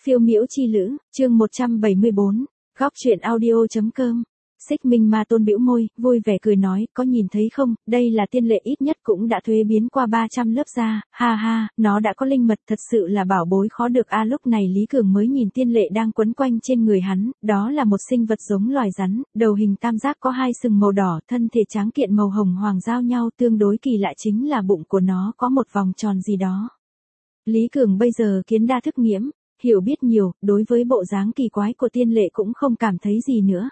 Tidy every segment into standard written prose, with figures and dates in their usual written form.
Phiêu miễu chi lữ, chương 174, góc truyện audio.com. Xích Minh Ma Tôn bĩu môi, vui vẻ cười nói, có nhìn thấy không, đây là tiên lệ ít nhất cũng đã thuế biến qua 300 lớp da, ha ha, nó đã có linh mật, thật sự là bảo bối khó được a. Lúc này Lý Cường mới nhìn tiên lệ đang quấn quanh trên người hắn, đó là một sinh vật giống loài rắn, đầu hình tam giác có hai sừng màu đỏ, thân thể tráng kiện màu hồng hoàng giao nhau, tương đối kỳ lạ chính là bụng của nó có một vòng tròn gì đó. Lý Cường bây giờ kiến đa thức nghiễm, hiểu biết nhiều, đối với bộ dáng kỳ quái của tiên lệ cũng không cảm thấy gì nữa.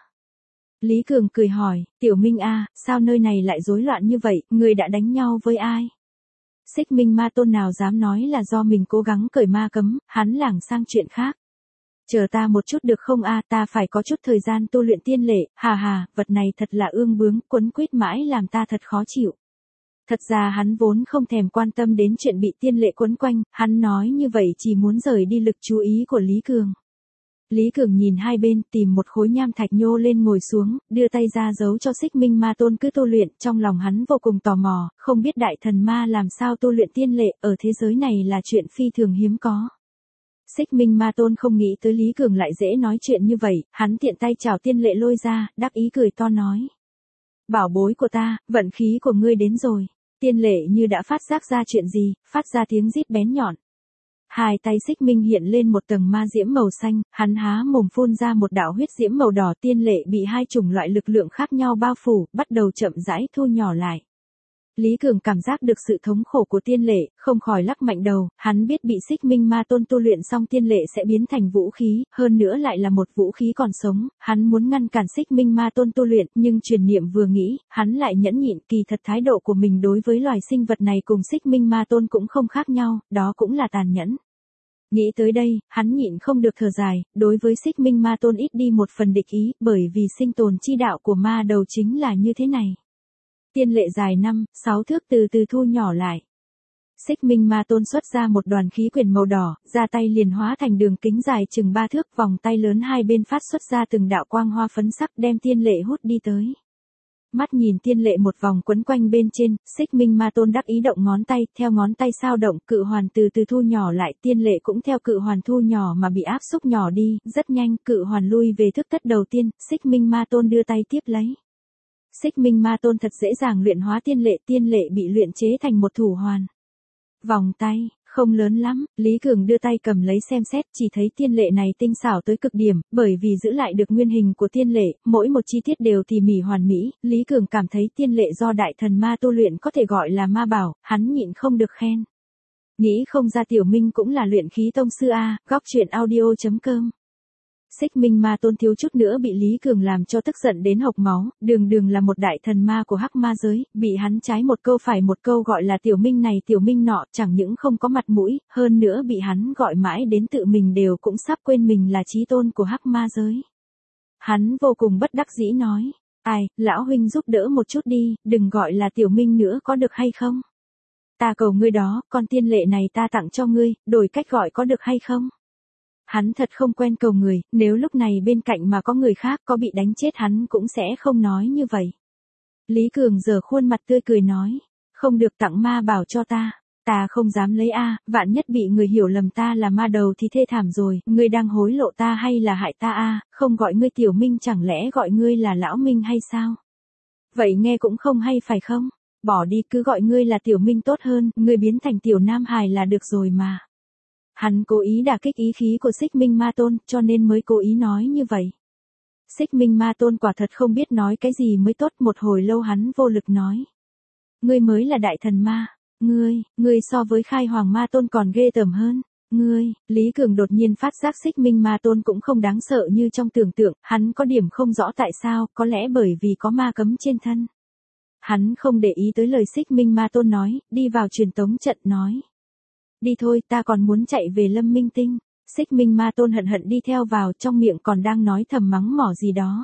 Lý Cường cười hỏi, Tiểu Minh a, sao nơi này lại rối loạn như vậy, người đã đánh nhau với ai? Xích Minh Ma Tôn nào dám nói là do mình cố gắng cởi ma cấm, hắn lảng sang chuyện khác. Chờ ta một chút được không a, ta phải có chút thời gian tu luyện tiên lệ, hà hà, vật này thật là ương bướng, quấn quýt mãi làm ta thật khó chịu. Thật ra hắn vốn không thèm quan tâm đến chuyện bị tiên lệ quấn quanh, hắn nói như vậy chỉ muốn rời đi lực chú ý của Lý Cường. Lý Cường nhìn hai bên, tìm một khối nham thạch nhô lên ngồi xuống, đưa tay ra giấu cho Xích Minh Ma Tôn cứ tu luyện, trong lòng hắn vô cùng tò mò, không biết đại thần ma làm sao tu luyện tiên lệ, ở thế giới này là chuyện phi thường hiếm có. Xích Minh Ma Tôn không nghĩ tới Lý Cường lại dễ nói chuyện như vậy, hắn tiện tay chảo tiên lệ lôi ra, đắc ý cười to nói. Bảo bối của ta, vận khí của ngươi đến rồi. Tiên lệ như đã phát giác ra chuyện gì, phát ra tiếng rít bén nhọn. Hai tay Xích Minh hiện lên một tầng ma diễm màu xanh, hắn há mồm phun ra một đạo huyết diễm màu đỏ, tiên lệ bị hai chủng loại lực lượng khác nhau bao phủ, bắt đầu chậm rãi thu nhỏ lại. Lý Cường cảm giác được sự thống khổ của tiên lệ, không khỏi lắc mạnh đầu, hắn biết bị Xích Minh Ma Tôn tu luyện xong tiên lệ sẽ biến thành vũ khí, hơn nữa lại là một vũ khí còn sống, hắn muốn ngăn cản Xích Minh Ma Tôn tu luyện, nhưng truyền niệm vừa nghĩ, hắn lại nhẫn nhịn, kỳ thật thái độ của mình đối với loài sinh vật này cùng Xích Minh Ma Tôn cũng không khác nhau, đó cũng là tàn nhẫn. Nghĩ tới đây, hắn nhịn không được thở dài, đối với Xích Minh Ma Tôn ít đi một phần địch ý, bởi vì sinh tồn chi đạo của ma đầu chính là như thế này. Tiên lệ dài 5-6 thước từ từ thu nhỏ lại. Xích Minh Ma Tôn xuất ra một đoàn khí quyển màu đỏ, ra tay liền hóa thành đường kính dài chừng 3 thước, vòng tay lớn hai bên phát xuất ra từng đạo quang hoa phấn sắc đem tiên lệ hút đi tới. Mắt nhìn tiên lệ một vòng quấn quanh bên trên, Xích Minh Ma Tôn đắc ý động ngón tay, theo ngón tay sao động, cự hoàn từ từ thu nhỏ lại, tiên lệ cũng theo cự hoàn thu nhỏ mà bị áp xúc nhỏ đi, rất nhanh, cự hoàn lui về thức tất đầu tiên, Xích Minh Ma Tôn đưa tay tiếp lấy. Xích Minh Ma Tôn thật dễ dàng luyện hóa tiên lệ bị luyện chế thành một thủ hoàn. Vòng tay, không lớn lắm, Lý Cường đưa tay cầm lấy xem xét, chỉ thấy tiên lệ này tinh xảo tới cực điểm, bởi vì giữ lại được nguyên hình của tiên lệ, mỗi một chi tiết đều tỉ mỉ hoàn mỹ, Lý Cường cảm thấy tiên lệ do đại thần ma tu luyện có thể gọi là ma bảo, hắn nhịn không được khen. Nghĩ không ra Tiểu Minh cũng là luyện khí tông sư a, góc truyện audio.com. Xích Minh Ma Tôn thiếu chút nữa bị Lý Cường làm cho tức giận đến hộc máu, đường là một đại thần ma của hắc ma giới, bị hắn trái một câu phải một câu gọi là Tiểu Minh này Tiểu Minh nọ, chẳng những không có mặt mũi, hơn nữa bị hắn gọi mãi đến tự mình đều cũng sắp quên mình là chí tôn của hắc ma giới. Hắn vô cùng bất đắc dĩ nói, ai, lão huynh giúp đỡ một chút đi, đừng gọi là Tiểu Minh nữa có được hay không? Ta cầu ngươi đó, con tiên lệ này ta tặng cho ngươi, đổi cách gọi có được hay không? Hắn thật không quen cầu người, nếu lúc này bên cạnh mà có người khác có bị đánh chết hắn cũng sẽ không nói như vậy. Lý Cường giở khuôn mặt tươi cười nói, không được tặng ma bảo cho ta không dám lấy a, vạn nhất bị người hiểu lầm ta là ma đầu thì thê thảm rồi, ngươi đang hối lộ ta hay là hại ta a, không gọi ngươi Tiểu Minh chẳng lẽ gọi ngươi là Lão Minh hay sao? Vậy nghe cũng không hay phải không? Bỏ đi, cứ gọi ngươi là Tiểu Minh tốt hơn, ngươi biến thành Tiểu Nam Hài là được rồi mà. Hắn cố ý đả kích ý khí của Xích Minh Ma Tôn, cho nên mới cố ý nói như vậy. Xích Minh Ma Tôn quả thật không biết nói cái gì mới tốt, một hồi lâu hắn vô lực nói. Ngươi mới là đại thần ma, ngươi so với Khai Hoàng Ma Tôn còn ghê tởm hơn. Lý Cường đột nhiên phát giác Xích Minh Ma Tôn cũng không đáng sợ như trong tưởng tượng, hắn có điểm không rõ tại sao, có lẽ bởi vì có ma cấm trên thân. Hắn không để ý tới lời Xích Minh Ma Tôn nói, đi vào truyền tống trận nói. Đi thôi, ta còn muốn chạy về Lâm Minh Tinh. Xích Minh Ma Tôn hận hận đi theo vào, trong miệng còn đang nói thầm mắng mỏ gì đó.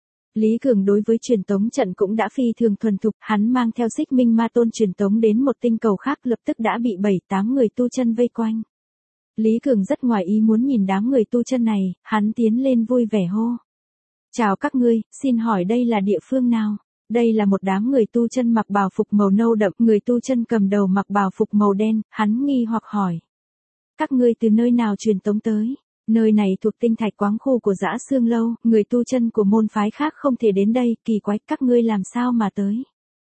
Lý Cường đối với truyền tống trận cũng đã phi thường thuần thục, hắn mang theo Xích Minh Ma Tôn truyền tống đến một tinh cầu khác, lập tức đã bị 7-8 người tu chân vây quanh. Lý Cường rất ngoài ý muốn nhìn đám người tu chân này, hắn tiến lên vui vẻ hô. Chào các ngươi, xin hỏi đây là địa phương nào? Đây là một đám người tu chân mặc bào phục màu nâu đậm, người tu chân cầm đầu mặc bào phục màu đen, hắn nghi hoặc hỏi. Các ngươi từ nơi nào truyền tống tới? Nơi này thuộc tinh thạch quáng khu của Dã Xương Lâu, người tu chân của môn phái khác không thể đến đây, kỳ quái, các ngươi làm sao mà tới.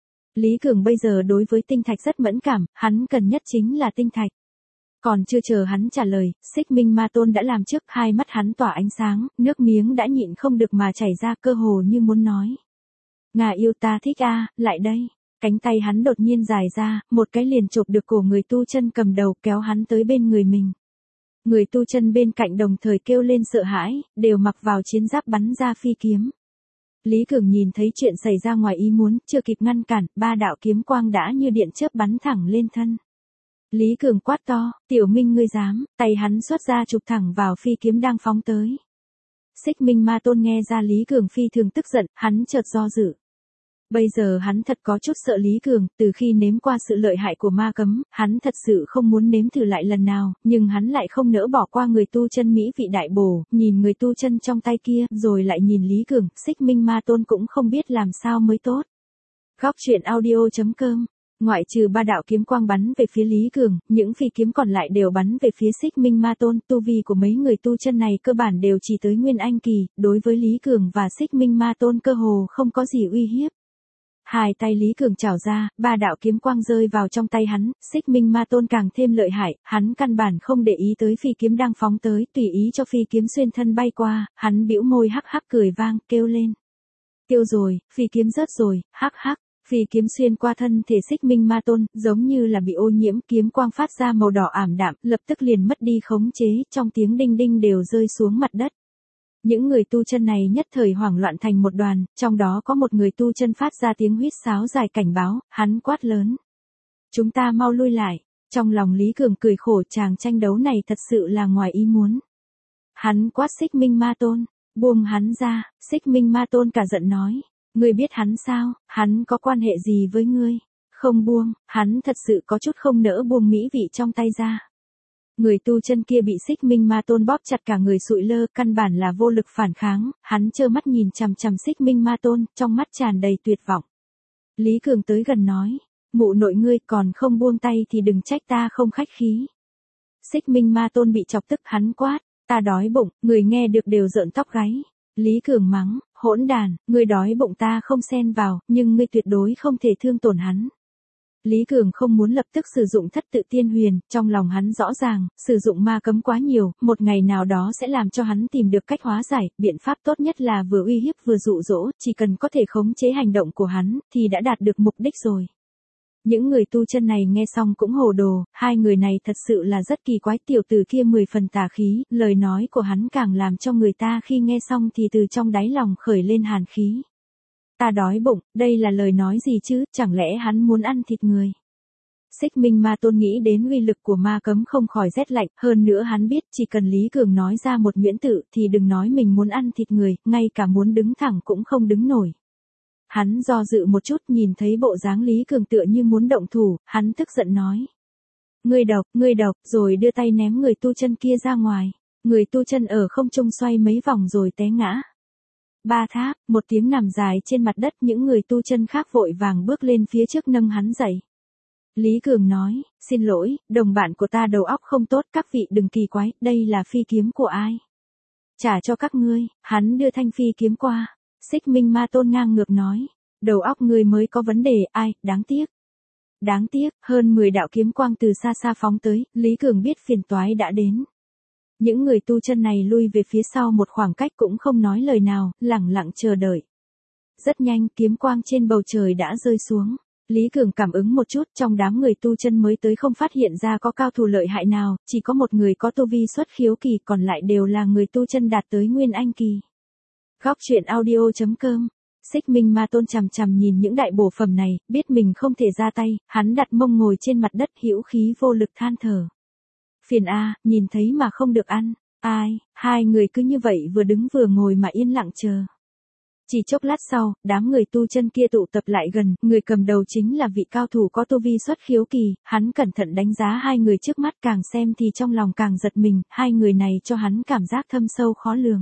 Lý Cường bây giờ đối với tinh thạch rất mẫn cảm, hắn cần nhất chính là tinh thạch. Còn chưa chờ hắn trả lời, Xích Minh Ma Tôn đã làm trước, hai mắt hắn tỏa ánh sáng, nước miếng đã nhịn không được mà chảy ra, cơ hồ như muốn nói. Ngà yêu ta thích a, lại đây. Cánh tay hắn đột nhiên dài ra, một cái liền chộp được cổ người tu chân cầm đầu, kéo hắn tới bên người mình. Người tu chân bên cạnh đồng thời kêu lên sợ hãi, đều mặc vào chiến giáp bắn ra phi kiếm. Lý Cường nhìn thấy chuyện xảy ra ngoài ý muốn, chưa kịp ngăn cản, ba đạo kiếm quang đã như điện chớp bắn thẳng lên thân. Lý Cường quát to, Tiểu Minh ngươi dám, tay hắn xuất ra chụp thẳng vào phi kiếm đang phóng tới. Xích Minh Ma Tôn nghe ra Lý Cường phi thường tức giận, hắn chợt do dự. Bây giờ hắn thật có chút sợ Lý Cường, từ khi nếm qua sự lợi hại của ma cấm, hắn thật sự không muốn nếm thử lại lần nào, nhưng hắn lại không nỡ bỏ qua người tu chân mỹ vị đại bổ, nhìn người tu chân trong tay kia, rồi lại nhìn Lý Cường, Xích Minh Ma Tôn cũng không biết làm sao mới tốt. Góc truyện audio.com. Ngoại trừ ba đạo kiếm quang bắn về phía Lý Cường, những phi kiếm còn lại đều bắn về phía Xích Minh Ma Tôn, tu vi của mấy người tu chân này cơ bản đều chỉ tới Nguyên Anh kỳ, đối với Lý Cường và Xích Minh Ma Tôn cơ hồ không có gì uy hiếp. Hai tay Lý Cường chảo ra, ba đạo kiếm quang rơi vào trong tay hắn, Xích Minh Ma Tôn càng thêm lợi hại, hắn căn bản không để ý tới phi kiếm đang phóng tới, tùy ý cho phi kiếm xuyên thân bay qua, hắn bĩu môi hắc hắc cười vang, kêu lên. Tiêu rồi, phi kiếm rớt rồi, hắc hắc. Phi kiếm xuyên qua thân thể Xích Minh Ma Tôn, giống như là bị ô nhiễm, kiếm quang phát ra màu đỏ ảm đạm, lập tức liền mất đi khống chế, trong tiếng đinh đinh đều rơi xuống mặt đất. Những người tu chân này nhất thời hoảng loạn thành một đoàn, trong đó có một người tu chân phát ra tiếng huýt sáo dài cảnh báo, hắn quát lớn. Chúng ta mau lui lại. Trong lòng Lý Cường cười khổ, chàng tranh đấu này thật sự là ngoài ý muốn. Hắn quát Xích Minh Ma Tôn, buông hắn ra, Xích Minh Ma Tôn cả giận nói. Ngươi biết hắn sao, hắn có quan hệ gì với ngươi? Không buông, hắn thật sự có chút không nỡ buông mỹ vị trong tay ra. Người tu chân kia bị Xích Minh Ma Tôn bóp chặt cả người sụi lơ, căn bản là vô lực phản kháng, hắn trơ mắt nhìn chằm chằm Xích Minh Ma Tôn, trong mắt tràn đầy tuyệt vọng. Lý Cường tới gần nói, mụ nội ngươi còn không buông tay thì đừng trách ta không khách khí. Xích Minh Ma Tôn bị chọc tức, hắn quát, ta đói bụng, người nghe được đều rợn tóc gáy. Lý Cường mắng, hỗn đàn, ngươi đói bụng ta không xen vào, nhưng ngươi tuyệt đối không thể thương tổn hắn. Lý Cường không muốn lập tức sử dụng thất tự tiên huyền, trong lòng hắn rõ ràng, sử dụng ma cấm quá nhiều, một ngày nào đó sẽ làm cho hắn tìm được cách hóa giải, biện pháp tốt nhất là vừa uy hiếp vừa dụ dỗ, chỉ cần có thể khống chế hành động của hắn, thì đã đạt được mục đích rồi. Những người tu chân này nghe xong cũng hồ đồ, hai người này thật sự là rất kỳ quái, tiểu tử kia 10 phần tà khí, lời nói của hắn càng làm cho người ta khi nghe xong thì từ trong đáy lòng khởi lên hàn khí. Ta đói bụng, đây là lời nói gì chứ, chẳng lẽ hắn muốn ăn thịt người? Xích Minh Ma Tôn nghĩ đến uy lực của ma cấm không khỏi rét lạnh, hơn nữa hắn biết chỉ cần Lý Cường nói ra một nhuyễn tự thì đừng nói mình muốn ăn thịt người, ngay cả muốn đứng thẳng cũng không đứng nổi. Hắn do dự một chút, nhìn thấy bộ dáng Lý Cường tựa như muốn động thủ, hắn tức giận nói. Ngươi độc, rồi đưa tay ném người tu chân kia ra ngoài. Người tu chân ở không trung xoay mấy vòng rồi té ngã. Ba tháp, một tiếng nằm dài trên mặt đất, những người tu chân khác vội vàng bước lên phía trước nâng hắn dậy. Lý Cường nói, xin lỗi, đồng bạn của ta đầu óc không tốt, các vị đừng kỳ quái, đây là phi kiếm của ai? Trả cho các ngươi, hắn đưa thanh phi kiếm qua. Xích Minh Ma Tôn ngang ngược nói, đầu óc ngươi mới có vấn đề, ai, đáng tiếc. Đáng tiếc, hơn 10 đạo kiếm quang từ xa xa phóng tới, Lý Cường biết phiền toái đã đến. Những người tu chân này lui về phía sau một khoảng cách cũng không nói lời nào, lẳng lặng chờ đợi. Rất nhanh, kiếm quang trên bầu trời đã rơi xuống. Lý Cường cảm ứng một chút, trong đám người tu chân mới tới không phát hiện ra có cao thủ lợi hại nào, chỉ có một người có tu vi xuất khiếu kỳ, còn lại đều là người tu chân đạt tới Nguyên Anh kỳ. Góc truyện audio.com. Xích Minh Ma Tôn chằm chằm nhìn những đại bổ phẩm này, biết mình không thể ra tay, hắn đặt mông ngồi trên mặt đất, hữu khí vô lực than thở. Phiền a, nhìn thấy mà không được ăn. Ai, hai người cứ như vậy vừa đứng vừa ngồi mà yên lặng chờ. Chỉ chốc lát sau, đám người tu chân kia tụ tập lại gần, người cầm đầu chính là vị cao thủ có tu vi xuất khiếu kỳ, hắn cẩn thận đánh giá hai người trước mắt, càng xem thì trong lòng càng giật mình, hai người này cho hắn cảm giác thâm sâu khó lường.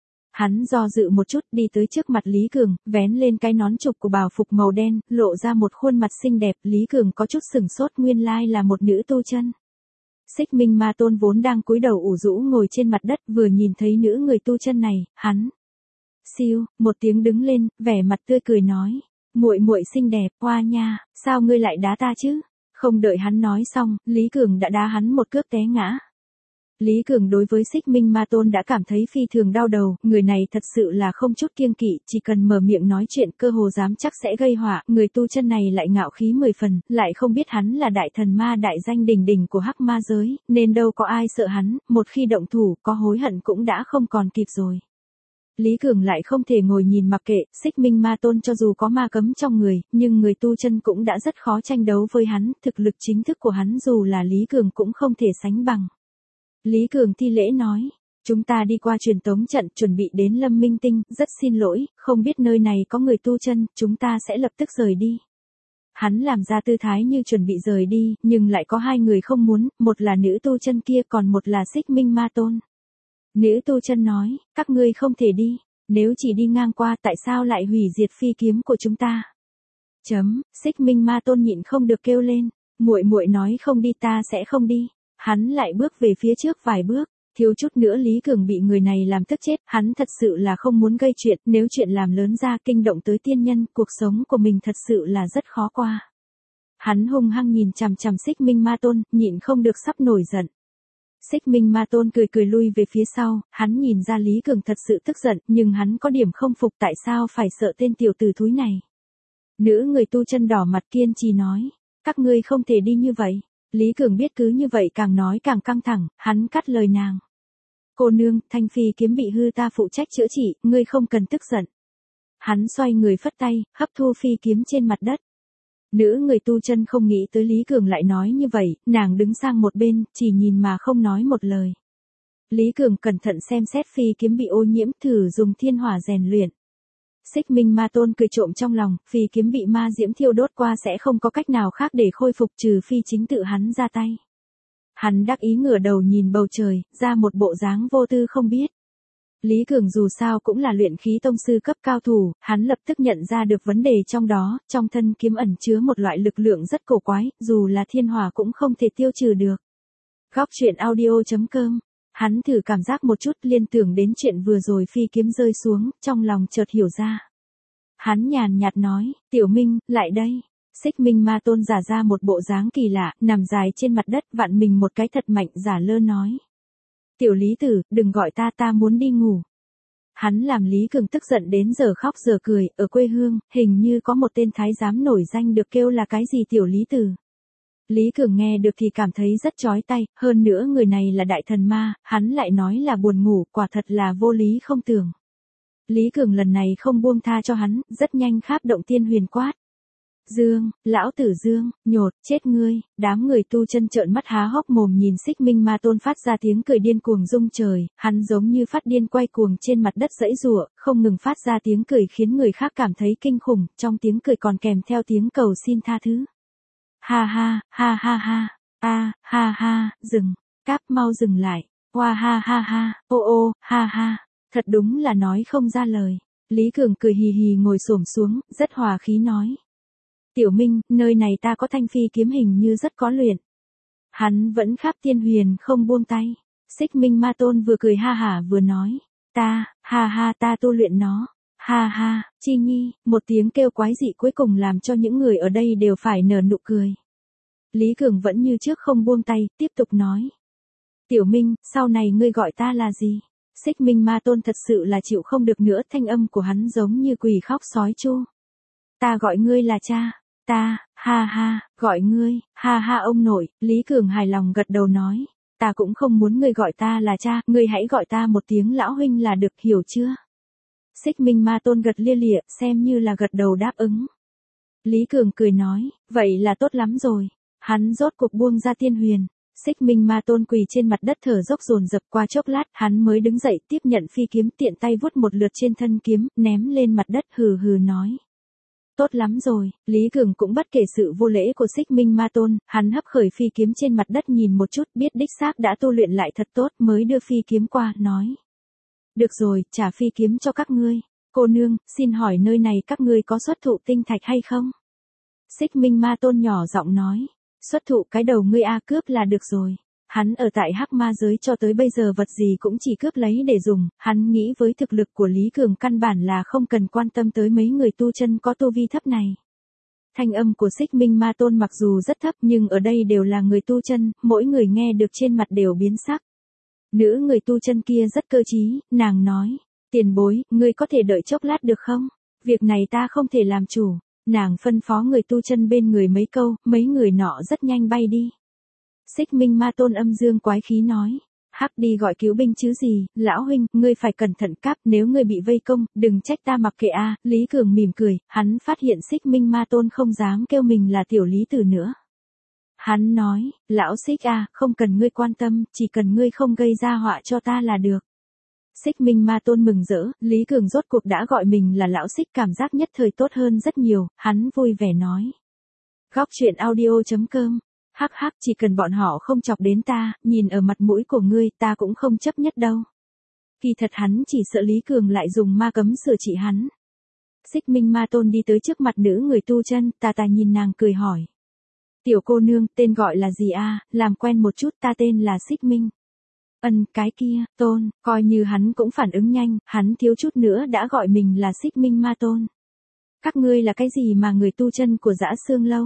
Hắn do dự một chút, đi tới trước mặt Lý Cường, vén lên cái nón trục của bào phục màu đen, lộ ra một khuôn mặt xinh đẹp, Lý Cường có chút sửng sốt, nguyên lai là một nữ tu chân. Xích Minh Ma Tôn vốn đang cúi đầu ủ rũ ngồi trên mặt đất, vừa nhìn thấy nữ người tu chân này, hắn siêu một tiếng đứng lên, vẻ mặt tươi cười nói, muội muội xinh đẹp, hoa nha, sao ngươi lại đá ta chứ? Không đợi hắn nói xong, Lý Cường đã đá hắn một cước té ngã. Lý Cường đối với Xích Minh Ma Tôn đã cảm thấy phi thường đau đầu, người này thật sự là không chút kiêng kỵ, chỉ cần mở miệng nói chuyện cơ hồ dám chắc sẽ gây họa, người tu chân này lại ngạo khí 10 phần, lại không biết hắn là đại thần ma đại danh đỉnh đỉnh của hắc ma giới, nên đâu có ai sợ hắn, một khi động thủ, có hối hận cũng đã không còn kịp rồi. Lý Cường lại không thể ngồi nhìn mặc kệ, Xích Minh Ma Tôn cho dù có ma cấm trong người, nhưng người tu chân cũng đã rất khó tranh đấu với hắn, thực lực chính thức của hắn dù là Lý Cường cũng không thể sánh bằng. Lý Cường thi lễ nói, chúng ta đi qua truyền tống trận chuẩn bị đến Lâm Minh Tinh, rất xin lỗi, không biết nơi này có người tu chân, chúng ta sẽ lập tức rời đi. Hắn làm ra tư thái như chuẩn bị rời đi, nhưng lại có hai người không muốn, một là nữ tu chân kia còn một là Xích Minh Ma Tôn. Nữ tu chân nói, các ngươi không thể đi, nếu chỉ đi ngang qua tại sao lại hủy diệt phi kiếm của chúng ta? Xích Minh Ma Tôn nhịn không được kêu lên, muội muội nói không đi ta sẽ không đi. Hắn lại bước về phía trước vài bước, thiếu chút nữa Lý Cường bị người này làm tức chết, hắn thật sự là không muốn gây chuyện, nếu chuyện làm lớn ra kinh động tới tiên nhân, cuộc sống của mình thật sự là rất khó qua. Hắn hung hăng nhìn chằm chằm Xích Minh Ma Tôn, nhịn không được sắp nổi giận. Xích Minh Ma Tôn cười cười lui về phía sau, hắn nhìn ra Lý Cường thật sự tức giận, nhưng hắn có điểm không phục tại sao phải sợ tên tiểu tử thúi này. Nữ người tu chân đỏ mặt kiên trì nói, các ngươi không thể đi như vậy. Lý Cường biết cứ như vậy càng nói càng căng thẳng, hắn cắt lời nàng. Cô nương, thanh phi kiếm bị hư ta phụ trách chữa trị, ngươi không cần tức giận. Hắn xoay người phất tay, hấp thu phi kiếm trên mặt đất. Nữ người tu chân không nghĩ tới Lý Cường lại nói như vậy, nàng đứng sang một bên, chỉ nhìn mà không nói một lời. Lý Cường cẩn thận xem xét phi kiếm bị ô nhiễm, thử dùng thiên hỏa rèn luyện. Xích Minh Ma Tôn cười trộm trong lòng, phi kiếm bị ma diễm thiêu đốt qua sẽ không có cách nào khác để khôi phục trừ phi chính tự hắn ra tay. Hắn đắc ý ngửa đầu nhìn bầu trời, ra một bộ dáng vô tư không biết. Lý Cường dù sao cũng là luyện khí tông sư cấp cao thủ, hắn lập tức nhận ra được vấn đề trong đó, trong thân kiếm ẩn chứa một loại lực lượng rất cổ quái, dù là thiên hỏa cũng không thể tiêu trừ được. Góc truyện audio.com. Hắn thử cảm giác một chút, liên tưởng đến chuyện vừa rồi phi kiếm rơi xuống, trong lòng chợt hiểu ra. Hắn nhàn nhạt nói, Tiểu Minh, lại đây. Xích Minh Ma Tôn giả ra một bộ dáng kỳ lạ, nằm dài trên mặt đất vặn mình một cái thật mạnh, giả lơ nói. Tiểu Lý Tử, đừng gọi ta, ta muốn đi ngủ. Hắn làm Lý Cường tức giận đến giờ khóc giờ cười, ở quê hương, hình như có một tên thái giám nổi danh được kêu là cái gì Tiểu Lý Tử. Lý Cường nghe được thì cảm thấy rất chói tai, hơn nữa người này là đại thần ma, hắn lại nói là buồn ngủ, quả thật là vô lý không tưởng. Lý Cường lần này không buông tha cho hắn, rất nhanh kháp động tiên huyền quát. Dương, lão tử Dương, nhột, chết ngươi, đám người tu chân trợn mắt há hốc mồm nhìn Xích Minh Ma Tôn phát ra tiếng cười điên cuồng rung trời, hắn giống như phát điên quay cuồng trên mặt đất giãy giụa, không ngừng phát ra tiếng cười khiến người khác cảm thấy kinh khủng, trong tiếng cười còn kèm theo tiếng cầu xin tha thứ. Ha ha, ha ha ha, ha ha, dừng, cáp mau dừng lại, hoa ha ha ha, ô ha ha, thật đúng là nói không ra lời. Lý Cường cười hì hì ngồi xổm xuống, rất hòa khí nói. Tiểu Minh, nơi này ta có thanh phi kiếm hình như rất có luyện. Hắn vẫn khắp tiên huyền không buông tay. Xích Minh Ma Tôn vừa cười ha hả vừa nói. Ta, ha ha ta tu luyện nó. Ha ha, Chi Nhi, một tiếng kêu quái dị cuối cùng làm cho những người ở đây đều phải nở nụ cười. Lý Cường vẫn như trước không buông tay, tiếp tục nói. Tiểu Minh, sau này ngươi gọi ta là gì? Xích Minh Ma Tôn thật sự là chịu không được nữa, thanh âm của hắn giống như quỷ khóc sói chu. Ta gọi ngươi là cha. Ta, ha ha, gọi ngươi, ha ha ông nội, Lý Cường hài lòng gật đầu nói. Ta cũng không muốn ngươi gọi ta là cha, ngươi hãy gọi ta một tiếng lão huynh là được, hiểu chưa? Xích Minh Ma Tôn gật lia lịa, xem như là gật đầu đáp ứng. Lý Cường cười nói, vậy là tốt lắm rồi. Hắn rốt cuộc buông ra tiên huyền. Xích Minh Ma Tôn quỳ trên mặt đất thở dốc dồn dập, qua chốc lát, hắn mới đứng dậy tiếp nhận phi kiếm, tiện tay vuốt một lượt trên thân kiếm, ném lên mặt đất, hừ hừ nói. Tốt lắm rồi, Lý Cường cũng bất kể sự vô lễ của Xích Minh Ma Tôn, hắn hấp khởi phi kiếm trên mặt đất nhìn một chút, biết đích xác đã tu luyện lại thật tốt, mới đưa phi kiếm qua, nói. Được rồi, trả phi kiếm cho các ngươi. Cô nương, xin hỏi nơi này các ngươi có xuất thụ tinh thạch hay không? Xích Minh Ma Tôn nhỏ giọng nói. Xuất thụ cái đầu ngươi a, cướp là được rồi. hắn ở tại hắc ma giới cho tới bây giờ vật gì cũng chỉ cướp lấy để dùng, hắn nghĩ với thực lực của Lý Cường căn bản là không cần quan tâm tới mấy người tu chân có tu vi thấp này. Thanh âm của Xích Minh Ma Tôn mặc dù rất thấp nhưng ở đây đều là người tu chân, mỗi người nghe được trên mặt đều biến sắc. Nữ người tu chân kia rất cơ trí, nàng nói, tiền bối, ngươi có thể đợi chốc lát được không? Việc này ta không thể làm chủ. Nàng phân phó người tu chân bên người mấy câu, mấy người nọ rất nhanh bay đi. Xích Minh Ma Tôn âm dương quái khí nói, hắc đi gọi cứu binh chứ gì, lão huynh, ngươi phải cẩn thận cáp, nếu ngươi bị vây công, đừng trách ta mặc kệ a. Lý Cường mỉm cười, hắn phát hiện Xích Minh Ma Tôn không dám kêu mình là tiểu lý tử nữa. Hắn nói, lão Xích a, không cần ngươi quan tâm, chỉ cần ngươi không gây ra họa cho ta là được. Xích Minh Ma Tôn mừng rỡ, Lý Cường rốt cuộc đã gọi mình là lão Xích, cảm giác nhất thời tốt hơn rất nhiều, hắn vui vẻ nói. Góc truyện audio.com. Hắc hắc, chỉ cần bọn họ không chọc đến ta, nhìn ở mặt mũi của ngươi, ta cũng không chấp nhất đâu. Kỳ thật hắn chỉ sợ Lý Cường lại dùng ma cấm sửa trị hắn. Xích Minh Ma Tôn đi tới trước mặt nữ người tu chân, tà nhìn nàng cười hỏi. Tiểu cô nương, tên gọi là gì a? Làm quen một chút, ta tên là Xích Minh. Cái kia, Tôn, coi như hắn cũng phản ứng nhanh, hắn thiếu chút nữa đã gọi mình là Xích Minh Ma Tôn. Các ngươi là cái gì mà người tu chân của Dã Xương Lâu?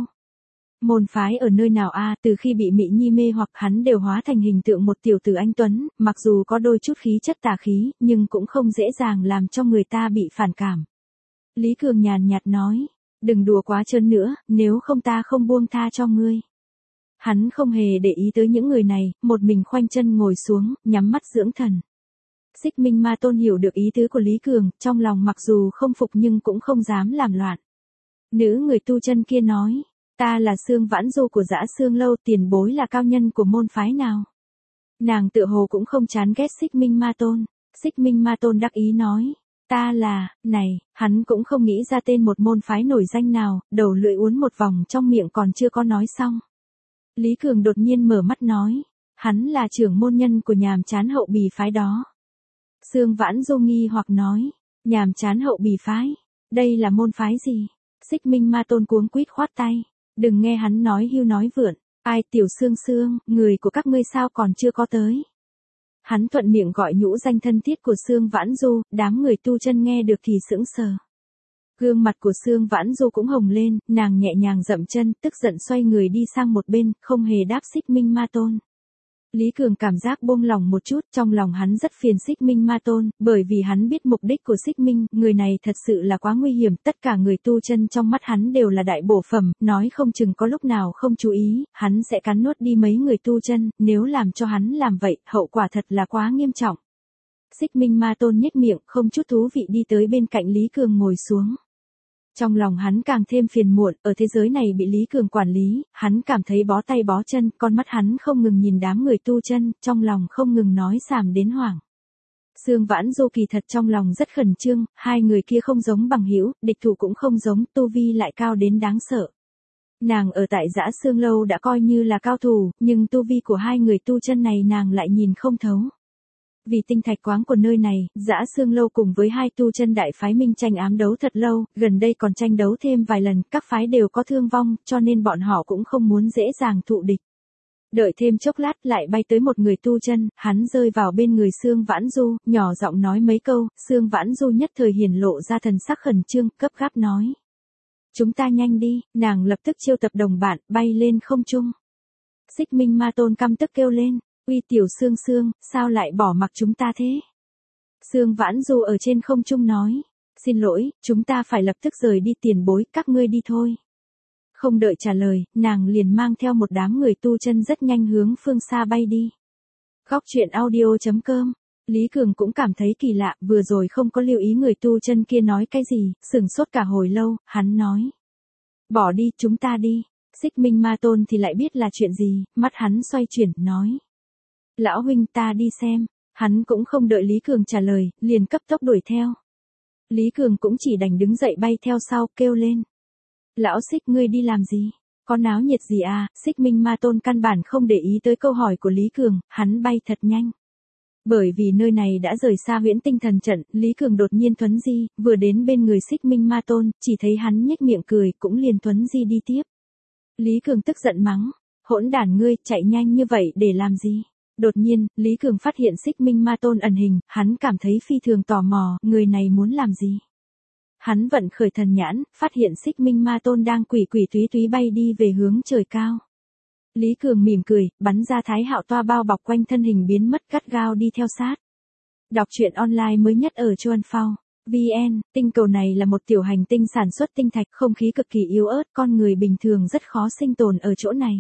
Môn phái ở nơi nào a? Từ khi bị Mị Nhi mê hoặc hắn đều hóa thành hình tượng một tiểu tử anh tuấn, mặc dù có đôi chút khí chất tà khí, nhưng cũng không dễ dàng làm cho người ta bị phản cảm. Lý Cường nhàn nhạt nói, đừng đùa quá trơn nữa, nếu không ta không buông tha cho ngươi. Hắn không hề để ý tới những người này, một mình khoanh chân ngồi xuống, nhắm mắt dưỡng thần. Xích Minh Ma Tôn hiểu được ý tứ của Lý Cường, trong lòng mặc dù không phục nhưng cũng không dám làm loạn. Nữ người tu chân kia nói, ta là Sương Vãn Du của Dã Xương Lâu, tiền bối là cao nhân của môn phái nào? Nàng tựa hồ cũng không chán ghét Xích Minh Ma Tôn. Xích Minh Ma Tôn đắc ý nói, ta là, này, hắn cũng không nghĩ ra tên một môn phái nổi danh nào, đầu lưỡi uốn một vòng trong miệng còn chưa có nói xong. Lý Cường đột nhiên mở mắt nói, hắn là trưởng môn nhân của Nhàm Chán Hậu Bì phái đó. Sương Vãn Du nghi hoặc nói, Nhàm Chán Hậu Bì phái, đây là môn phái gì? Xích Minh Ma Tôn cuống quýt khoát tay, đừng nghe hắn nói hưu nói vượn, ai tiểu Sương Sương, người của các ngươi sao còn chưa có tới. Hắn thuận miệng gọi nhũ danh thân thiết của Sương Vãn Du, đám người tu chân nghe được thì sững sờ. Gương mặt của Sương Vãn Du cũng hồng lên, nàng nhẹ nhàng dậm chân, tức giận xoay người đi sang một bên, không hề đáp Xích Minh Ma Tôn. Lý Cường cảm giác buông lòng một chút, trong lòng hắn rất phiền Xích Minh Ma Tôn, bởi vì hắn biết mục đích của Xích Minh, người này thật sự là quá nguy hiểm, tất cả người tu chân trong mắt hắn đều là đại bổ phẩm, nói không chừng có lúc nào không chú ý, hắn sẽ cắn nuốt đi mấy người tu chân, nếu làm cho hắn làm vậy, hậu quả thật là quá nghiêm trọng. Xích Minh Ma Tôn nhếch miệng, không chút thú vị đi tới bên cạnh Lý Cường ngồi xuống. Trong lòng hắn càng thêm phiền muộn, ở thế giới này bị Lý Cường quản lý, hắn cảm thấy bó tay bó chân, con mắt hắn không ngừng nhìn đám người tu chân, trong lòng không ngừng nói xàm đến hoảng. Sương Vãn Du kỳ thật trong lòng rất khẩn trương, hai người kia không giống bằng hữu, địch thủ cũng không giống, tu vi lại cao đến đáng sợ. Nàng ở tại Dã Xương Lâu đã coi như là cao thủ, nhưng tu vi của hai người tu chân này nàng lại nhìn không thấu. Vì tinh thạch quáng của nơi này, Dã Xương Lâu cùng với hai tu chân đại phái minh tranh ám đấu thật lâu, gần đây còn tranh đấu thêm vài lần, các phái đều có thương vong, cho nên bọn họ cũng không muốn dễ dàng thụ địch. Đợi thêm chốc lát lại bay tới một người tu chân, hắn rơi vào bên người Sương Vãn Du, nhỏ giọng nói mấy câu, Sương Vãn Du nhất thời hiển lộ ra thần sắc khẩn trương, cấp gáp nói. Chúng ta nhanh đi, nàng lập tức chiêu tập đồng bạn, bay lên không trung. Xích Minh Ma Tôn căm tức kêu lên. Uy tiểu Sương Sương, sao lại bỏ mặc chúng ta thế? Sương Vãn Du ở trên không trung nói, xin lỗi, chúng ta phải lập tức rời đi tiền bối, các ngươi đi thôi. Không đợi trả lời, nàng liền mang theo một đám người tu chân rất nhanh hướng phương xa bay đi. Góc truyện audio.com. Lý Cường cũng cảm thấy kỳ lạ, vừa rồi không có lưu ý người tu chân kia nói cái gì, sửng sốt cả hồi lâu, hắn nói. Bỏ đi, chúng ta đi. Xích Minh Ma Tôn thì lại biết là chuyện gì, mắt hắn xoay chuyển, nói. Lão huynh ta đi xem, hắn cũng không đợi Lý Cường trả lời, liền cấp tốc đuổi theo. Lý Cường cũng chỉ đành đứng dậy bay theo sau, kêu lên. Lão Xích ngươi đi làm gì? Có náo nhiệt gì à? Xích Minh Ma Tôn căn bản không để ý tới câu hỏi của Lý Cường, hắn bay thật nhanh. Bởi vì nơi này đã rời xa Huyễn Tinh Thần Trận, Lý Cường đột nhiên thuấn di, vừa đến bên người Xích Minh Ma Tôn, chỉ thấy hắn nhếch miệng cười, cũng liền thuấn di đi tiếp. Lý Cường tức giận mắng. Hỗn đản ngươi, chạy nhanh như vậy để làm gì? Đột nhiên, Lý Cường phát hiện Xích Minh Ma Tôn ẩn hình, hắn cảm thấy phi thường tò mò, người này muốn làm gì? Hắn vận khởi thần nhãn, phát hiện Xích Minh Ma Tôn đang quỷ quỷ túy túy bay đi về hướng trời cao. Lý Cường mỉm cười, bắn ra Thái Hạo toa bao bọc quanh thân hình biến mất gắt gao đi theo sát. Đọc truyện online mới nhất ở Chuan Phao. VN, tinh cầu này là một tiểu hành tinh sản xuất tinh thạch, không khí cực kỳ yếu ớt, con người bình thường rất khó sinh tồn ở chỗ này.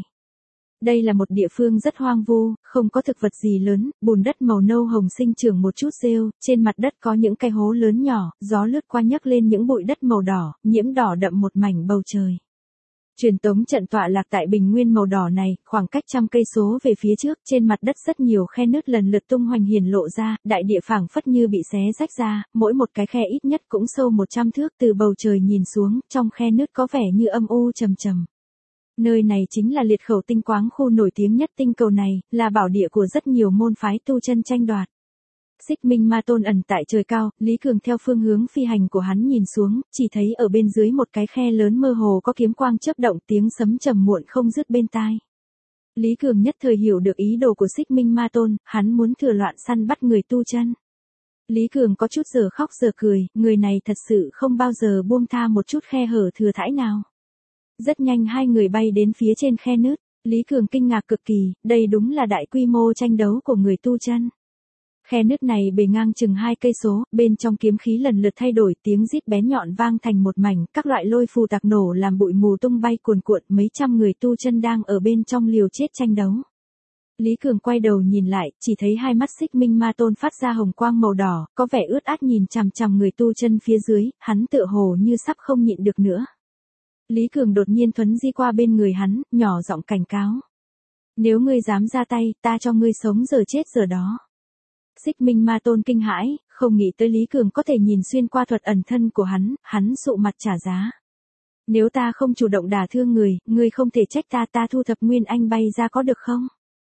Đây là một địa phương rất hoang vu, không có thực vật gì lớn, bùn đất màu nâu hồng sinh trưởng một chút rêu, trên mặt đất có những cái hố lớn nhỏ, gió lướt qua nhấc lên những bụi đất màu đỏ, nhiễm đỏ đậm một mảnh bầu trời. Truyền tống trận tọa lạc tại bình nguyên màu đỏ này, khoảng cách trăm cây số về phía trước, trên mặt đất rất nhiều khe nứt lần lượt tung hoành hiển lộ ra, đại địa phảng phất như bị xé rách ra, mỗi một cái khe ít nhất cũng sâu 100 thước, từ bầu trời nhìn xuống, trong khe nứt có vẻ như âm u trầm trầm. Nơi này chính là liệt khẩu tinh quáng khu nổi tiếng nhất tinh cầu này, là bảo địa của rất nhiều môn phái tu chân tranh đoạt. Xích Minh Ma Tôn ẩn tại trời cao, Lý Cường theo phương hướng phi hành của hắn nhìn xuống, chỉ thấy ở bên dưới một cái khe lớn mơ hồ có kiếm quang chớp động, tiếng sấm trầm muộn không dứt bên tai. Lý Cường nhất thời hiểu được ý đồ của Xích Minh Ma Tôn, hắn muốn thừa loạn săn bắt người tu chân. Lý Cường có chút giờ khóc giờ cười, người này thật sự không bao giờ buông tha một chút khe hở thừa thãi nào. Rất nhanh hai người bay đến phía trên khe nứt, Lý Cường kinh ngạc cực kỳ, đây đúng là đại quy mô tranh đấu của người tu chân. Khe nứt này bề ngang chừng 2 cây số, bên trong kiếm khí lần lượt thay đổi, tiếng rít bén nhọn vang thành một mảnh, các loại lôi phù tạc nổ làm bụi mù tung bay cuồn cuộn, mấy trăm người tu chân đang ở bên trong liều chết tranh đấu. Lý Cường quay đầu nhìn lại, chỉ thấy hai mắt Xích Minh Ma Tôn phát ra hồng quang màu đỏ, có vẻ ướt át nhìn chằm chằm người tu chân phía dưới, hắn tựa hồ như sắp không nhịn được nữa. Lý Cường đột nhiên thuấn di qua bên người hắn, nhỏ giọng cảnh cáo. Nếu ngươi dám ra tay, ta cho ngươi sống giờ chết giờ đó. Xích Minh Ma Tôn kinh hãi, không nghĩ tới Lý Cường có thể nhìn xuyên qua thuật ẩn thân của hắn sụ mặt trả giá. Nếu ta không chủ động đả thương người, ngươi không thể trách ta thu thập Nguyên Anh bay ra có được không?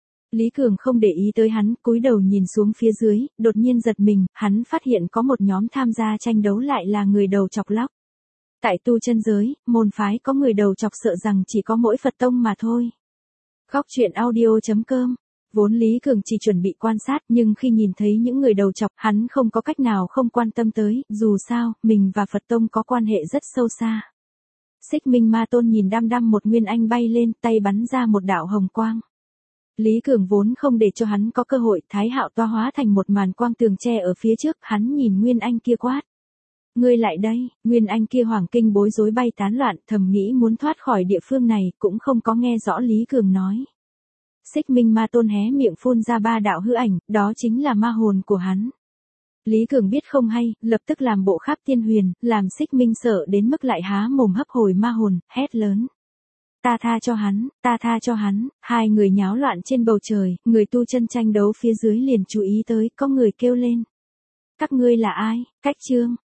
Lý Cường không để ý tới hắn, cúi đầu nhìn xuống phía dưới, đột nhiên giật mình, hắn phát hiện có một nhóm tham gia tranh đấu lại là người đầu chọc lóc. Tại tu chân giới, môn phái có người đầu chọc sợ rằng chỉ có mỗi Phật tông mà thôi. Góc truyện audio.com. Vốn Lý Cường chỉ chuẩn bị quan sát, nhưng khi nhìn thấy những người đầu chọc, hắn không có cách nào không quan tâm tới, dù sao, mình và Phật tông có quan hệ rất sâu xa. Xích Minh Ma Tôn nhìn đăm đăm một Nguyên Anh bay lên, tay bắn ra một đạo hồng quang. Lý Cường vốn không để cho hắn có cơ hội, Thái Hạo toa hóa thành một màn quang tường che ở phía trước, hắn nhìn Nguyên Anh kia quát. Ngươi lại đây, Nguyên Anh kia hoàng kinh bối rối bay tán loạn, thầm nghĩ muốn thoát khỏi địa phương này, cũng không có nghe rõ Lý Cường nói. Xích Minh Ma Tôn hé miệng phun ra 3 đạo hư ảnh, đó chính là ma hồn của hắn. Lý Cường biết không hay, lập tức làm bộ khắp tiên huyền, làm Xích Minh sợ đến mức lại há mồm hấp hồi ma hồn, hét lớn. Ta tha cho hắn, hai người nháo loạn trên bầu trời, người tu chân tranh đấu phía dưới liền chú ý tới, có người kêu lên. Các ngươi là ai? Cách chương.